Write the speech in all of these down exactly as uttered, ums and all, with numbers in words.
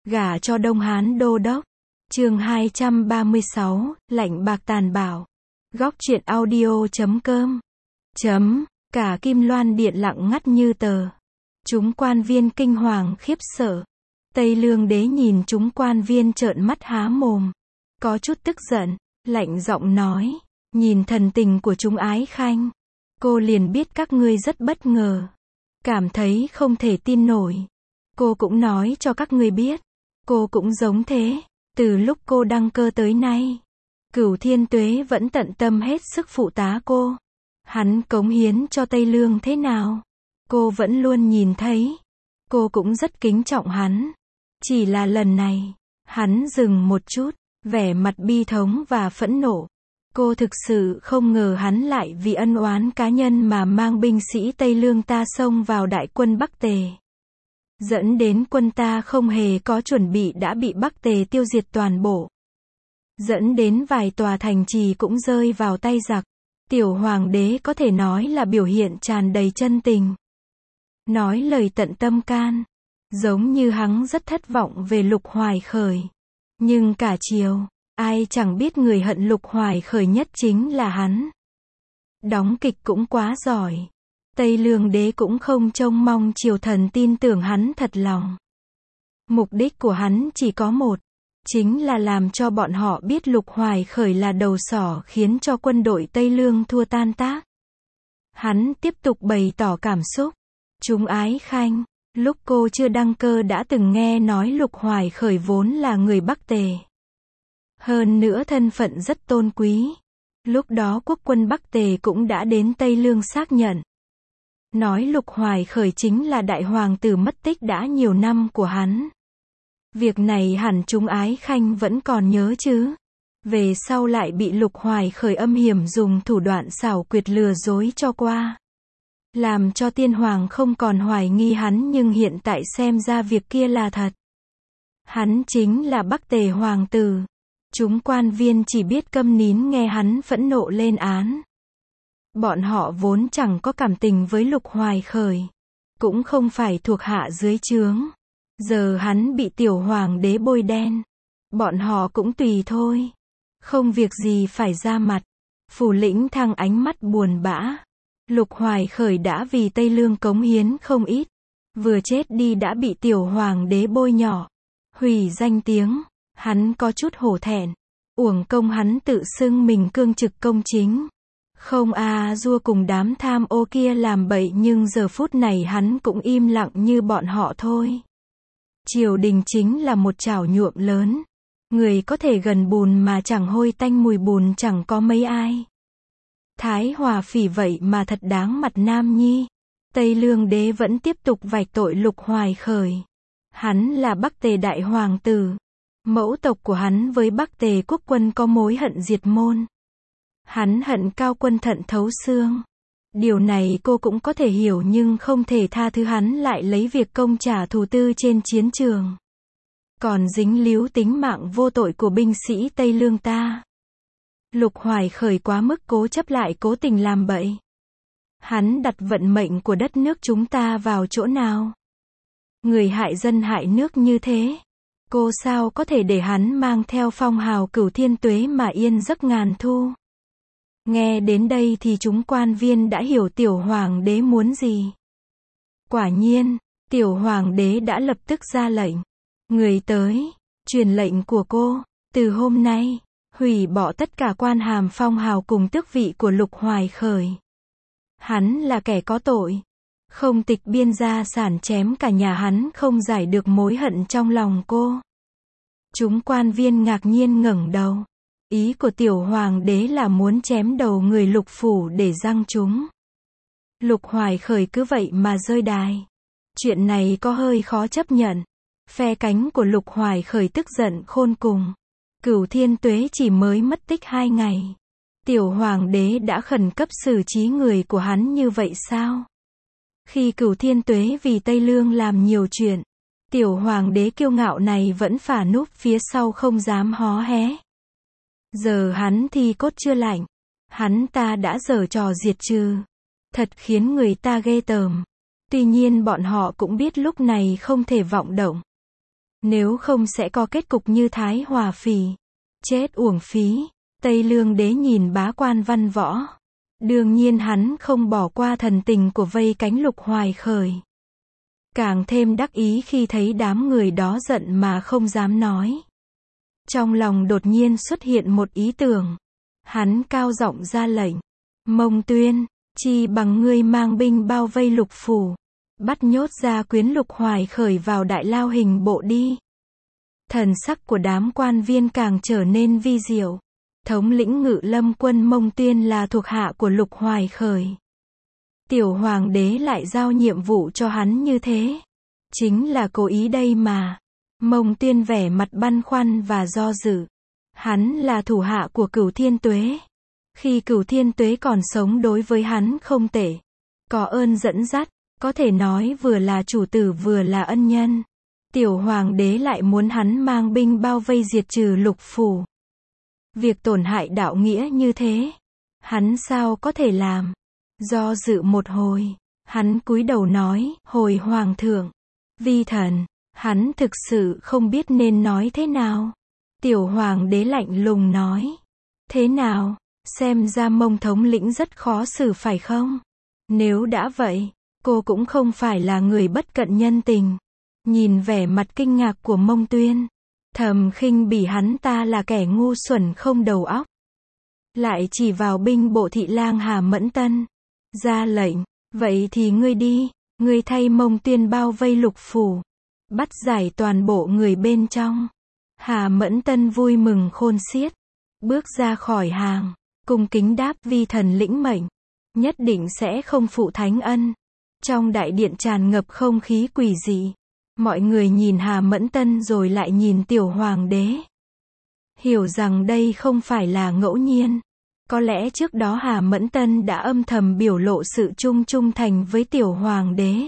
Gả cho Đông Hán đô đốc. Chương hai trăm ba mươi sáu, lạnh bạc tàn bạo. Góc truyện audio chấm com. Chấm, cả Kim Loan Điện lặng ngắt như tờ. Chúng quan viên kinh hoàng khiếp sợ. Tây Lương đế nhìn chúng quan viên trợn mắt há mồm. Có chút tức giận, lạnh giọng nói, nhìn thần tình của chúng ái khanh. Cô liền biết các ngươi rất bất ngờ. Cảm thấy không thể tin nổi. Cô cũng nói cho các ngươi biết. Cô cũng giống thế. Từ lúc cô đăng cơ tới nay, Cửu Thiên Tuế vẫn tận tâm hết sức phụ tá cô. Hắn cống hiến cho Tây Lương thế nào, cô vẫn luôn nhìn thấy. Cô cũng rất kính trọng hắn. Chỉ là lần này, hắn dừng một chút, vẻ mặt bi thống và phẫn nộ. Cô thực sự không ngờ hắn lại vì ân oán cá nhân mà mang binh sĩ Tây Lương ta xông vào đại quân Bắc Tề. Dẫn đến quân ta không hề có chuẩn bị đã bị Bắc Tề tiêu diệt toàn bộ. Dẫn đến vài tòa thành trì cũng rơi vào tay giặc. Tiểu hoàng đế có thể nói là biểu hiện tràn đầy chân tình. Nói lời tận tâm can. Giống như hắn rất thất vọng về Lục Hoài Khởi. Nhưng cả triều, ai chẳng biết người hận Lục Hoài Khởi nhất chính là hắn. Đóng kịch cũng quá giỏi. Tây Lương đế cũng không trông mong triều thần tin tưởng hắn thật lòng. Mục đích của hắn chỉ có một, chính là làm cho bọn họ biết Lục Hoài Khởi là đầu sỏ khiến cho quân đội Tây Lương thua tan tác. Hắn tiếp tục bày tỏ cảm xúc. Chúng ái khanh, lúc cô chưa đăng cơ đã từng nghe nói Lục Hoài Khởi vốn là người Bắc Tề. Hơn nữa thân phận rất tôn quý. Lúc đó quốc quân Bắc Tề cũng đã đến Tây Lương xác nhận. Nói Lục Hoài Khởi chính là đại hoàng tử mất tích đã nhiều năm của hắn. Việc này hẳn chúng ái khanh vẫn còn nhớ chứ. Về sau lại bị Lục Hoài Khởi âm hiểm dùng thủ đoạn xảo quyệt lừa dối cho qua. Làm cho tiên hoàng không còn hoài nghi hắn, nhưng hiện tại xem ra việc kia là thật. Hắn chính là Bắc Tề hoàng tử. Chúng quan viên chỉ biết câm nín nghe hắn phẫn nộ lên án. Bọn họ vốn chẳng có cảm tình với Lục Hoài Khởi. Cũng không phải thuộc hạ dưới trướng. Giờ hắn bị tiểu hoàng đế bôi đen. Bọn họ cũng tùy thôi. Không việc gì phải ra mặt. Phủ lĩnh Thăng ánh mắt buồn bã. Lục Hoài Khởi đã vì Tây Lương cống hiến không ít. Vừa chết đi đã bị tiểu hoàng đế bôi nhỏ. Hủy danh tiếng. Hắn có chút hổ thẹn. Uổng công hắn tự xưng mình cương trực công chính. Không a dua cùng đám tham ô kia làm bậy, nhưng giờ phút này hắn cũng im lặng như bọn họ thôi. Triều đình chính là một chảo nhuộm lớn. Người có thể gần bùn mà chẳng hôi tanh mùi bùn chẳng có mấy ai. Thái Hòa Phỉ vậy mà thật đáng mặt nam nhi. Tây Lương đế vẫn tiếp tục vạch tội Lục Hoài Khởi. Hắn là Bắc Tề đại hoàng tử. Mẫu tộc của hắn với Bắc Tề quốc quân có mối hận diệt môn. Hắn hận Cao Quân thận thấu xương. Điều này cô cũng có thể hiểu, nhưng không thể tha thứ hắn lại lấy việc công trả thù tư trên chiến trường. Còn dính líu tính mạng vô tội của binh sĩ Tây Lương ta. Lục Hoài Khởi quá mức cố chấp lại cố tình làm bậy. Hắn đặt vận mệnh của đất nước chúng ta vào chỗ nào? Người hại dân hại nước như thế. Cô sao có thể để hắn mang theo phong hào Cửu Thiên Tuế mà yên giấc ngàn thu? Nghe đến đây thì chúng quan viên đã hiểu tiểu hoàng đế muốn gì. Quả nhiên, tiểu hoàng đế đã lập tức ra lệnh. Người tới, truyền lệnh của cô, từ hôm nay, hủy bỏ tất cả quan hàm phong hào cùng tước vị của Lục Hoài Khởi. Hắn là kẻ có tội. Không tịch biên gia sản chém cả nhà hắn không giải được mối hận trong lòng cô. Chúng quan viên ngạc nhiên ngẩng đầu. Ý của tiểu hoàng đế là muốn chém đầu người Lục phủ để giăng chúng. Lục Hoài Khởi cứ vậy mà rơi đài. Chuyện này có hơi khó chấp nhận. Phe cánh của Lục Hoài Khởi tức giận khôn cùng. Cửu Thiên Tuế chỉ mới mất tích hai ngày. Tiểu hoàng đế đã khẩn cấp xử trí người của hắn như vậy sao? Khi Cửu Thiên Tuế vì Tây Lương làm nhiều chuyện, tiểu hoàng đế kiêu ngạo này vẫn phả núp phía sau không dám hó hé. Giờ hắn thi cốt chưa lạnh, hắn ta đã giở trò diệt trừ. Thật khiến người ta ghê tởm. Tuy nhiên bọn họ cũng biết lúc này không thể vọng động. Nếu không sẽ có kết cục như Thái Hòa Phì. Chết uổng phí. Tây Lương đế nhìn bá quan văn võ. Đương nhiên hắn không bỏ qua thần tình của vây cánh Lục Hoài Khởi. Càng thêm đắc ý khi thấy đám người đó giận mà không dám nói. Trong lòng đột nhiên xuất hiện một ý tưởng. Hắn cao giọng ra lệnh. Mông Tuyên, chi bằng ngươi mang binh bao vây Lục phủ. Bắt nhốt gia quyến Lục Hoài Khởi vào đại lao hình bộ đi. Thần sắc của đám quan viên càng trở nên vi diệu. Thống lĩnh Ngự Lâm quân Mông Tuyên là thuộc hạ của Lục Hoài Khởi. Tiểu hoàng đế lại giao nhiệm vụ cho hắn như thế. Chính là cố ý đây mà. Mông Tuyên vẻ mặt băn khoăn và do dự. Hắn là thủ hạ của Cửu Thiên Tuế. Khi Cửu Thiên Tuế còn sống đối với hắn không tệ. Có ơn dẫn dắt, có thể nói vừa là chủ tử vừa là ân nhân. Tiểu hoàng đế lại muốn hắn mang binh bao vây diệt trừ Lục phủ. Việc tổn hại đạo nghĩa như thế, hắn sao có thể làm? Do dự một hồi, hắn cúi đầu nói, hồi hoàng thượng, vi thần, hắn thực sự không biết nên nói thế nào. Tiểu hoàng đế lạnh lùng nói, thế nào, xem ra Mông thống lĩnh rất khó xử phải không? Nếu đã vậy, cô cũng không phải là người bất cận nhân tình. Nhìn vẻ mặt kinh ngạc của Mông Tuyên, thầm khinh bỉ hắn ta là kẻ ngu xuẩn không đầu óc. Lại chỉ vào binh bộ thị lang Hà Mẫn Tân, ra lệnh, vậy thì ngươi đi, ngươi thay Mông Tuyên bao vây Lục phủ, bắt giải toàn bộ người bên trong. Hà Mẫn Tân vui mừng khôn xiết, bước ra khỏi hàng, cung kính đáp vi thần lĩnh mệnh, nhất định sẽ không phụ thánh ân. Trong đại điện tràn ngập không khí quỷ dị. Mọi người nhìn Hà Mẫn Tân rồi lại nhìn tiểu hoàng đế. Hiểu rằng đây không phải là ngẫu nhiên. Có lẽ trước đó Hà Mẫn Tân đã âm thầm biểu lộ sự trung trung thành với tiểu hoàng đế.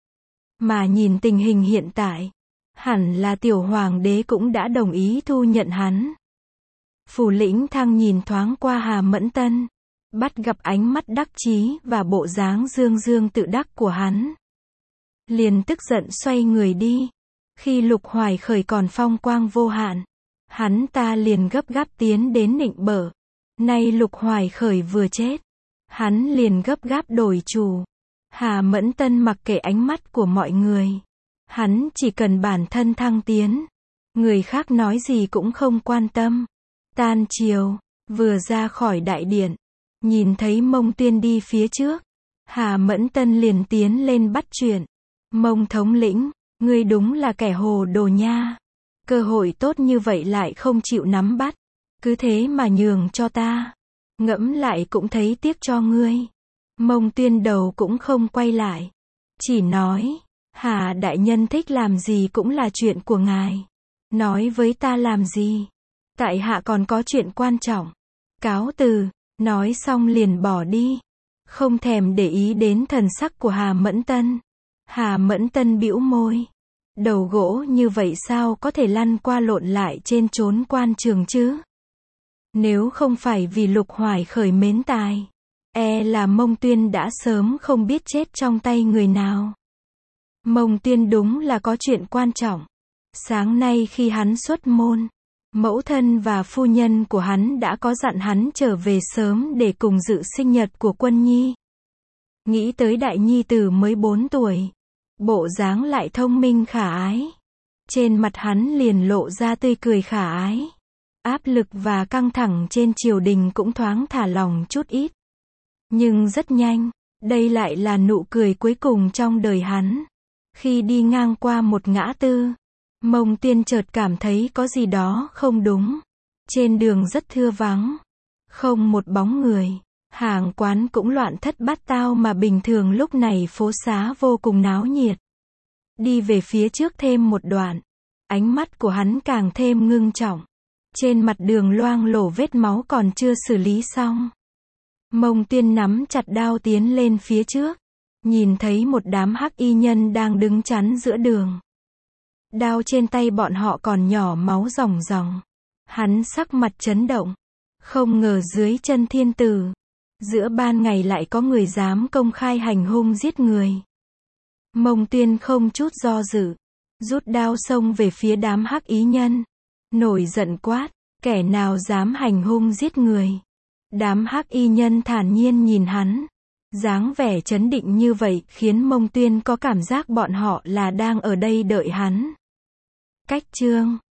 Mà nhìn tình hình hiện tại, hẳn là tiểu hoàng đế cũng đã đồng ý thu nhận hắn. Phủ lĩnh Thăng nhìn thoáng qua Hà Mẫn Tân, bắt gặp ánh mắt đắc chí và bộ dáng dương dương tự đắc của hắn. Liền tức giận xoay người đi. Khi Lục Hoài Khởi còn phong quang vô hạn, hắn ta liền gấp gáp tiến đến nịnh bợ. Nay Lục Hoài Khởi vừa chết, hắn liền gấp gáp đổi chủ. Hà Mẫn Tân mặc kệ ánh mắt của mọi người. Hắn chỉ cần bản thân thăng tiến. Người khác nói gì cũng không quan tâm. Tan chiều, vừa ra khỏi đại điện, nhìn thấy Mông Tuyên đi phía trước. Hà Mẫn Tân liền tiến lên bắt chuyện. Mông thống lĩnh, ngươi đúng là kẻ hồ đồ nha. Cơ hội tốt như vậy lại không chịu nắm bắt. Cứ thế mà nhường cho ta. Ngẫm lại cũng thấy tiếc cho ngươi. Mông Tuyên đầu cũng không quay lại. Chỉ nói, Hà đại nhân thích làm gì cũng là chuyện của ngài. Nói với ta làm gì? Tại hạ còn có chuyện quan trọng. Cáo từ, nói xong liền bỏ đi. Không thèm để ý đến thần sắc của Hà Mẫn Tân. Hà Mẫn Tân bĩu môi. Đầu gỗ như vậy sao có thể lăn qua lộn lại trên chốn quan trường chứ? Nếu không phải vì Lục Hoài Khởi mến tài, e là Mông Tuyên đã sớm không biết chết trong tay người nào. Mông Tuyên đúng là có chuyện quan trọng. Sáng nay khi hắn xuất môn, mẫu thân và phu nhân của hắn đã có dặn hắn trở về sớm để cùng dự sinh nhật của Quân Nhi. Nghĩ tới đại nhi tử mới bốn tuổi, bộ dáng lại thông minh khả ái. Trên mặt hắn liền lộ ra tươi cười khả ái. Áp lực và căng thẳng trên triều đình cũng thoáng thả lỏng chút ít. Nhưng rất nhanh, đây lại là nụ cười cuối cùng trong đời hắn. Khi đi ngang qua một ngã tư, Mông Tuyên chợt cảm thấy có gì đó không đúng. Trên đường rất thưa vắng, không một bóng người. Hàng quán cũng loạn thất bát tao mà bình thường lúc này phố xá vô cùng náo nhiệt. Đi về phía trước thêm một đoạn, ánh mắt của hắn càng thêm ngưng trọng. Trên mặt đường loang lổ vết máu còn chưa xử lý xong. Mông Tuyên nắm chặt đao tiến lên phía trước, nhìn thấy một đám hắc y nhân đang đứng chắn giữa đường. Đao trên tay bọn họ còn nhỏ máu ròng ròng. Hắn sắc mặt chấn động. Không ngờ dưới chân thiên tử, giữa ban ngày lại có người dám công khai hành hung giết người. Mông Tuyên không chút do dự, rút đao xông về phía đám hắc y nhân. Nổi giận quát, kẻ nào dám hành hung giết người. Đám hắc y nhân thản nhiên nhìn hắn. Dáng vẻ trấn định như vậy khiến Mông Tuyên có cảm giác bọn họ là đang ở đây đợi hắn. Cách chương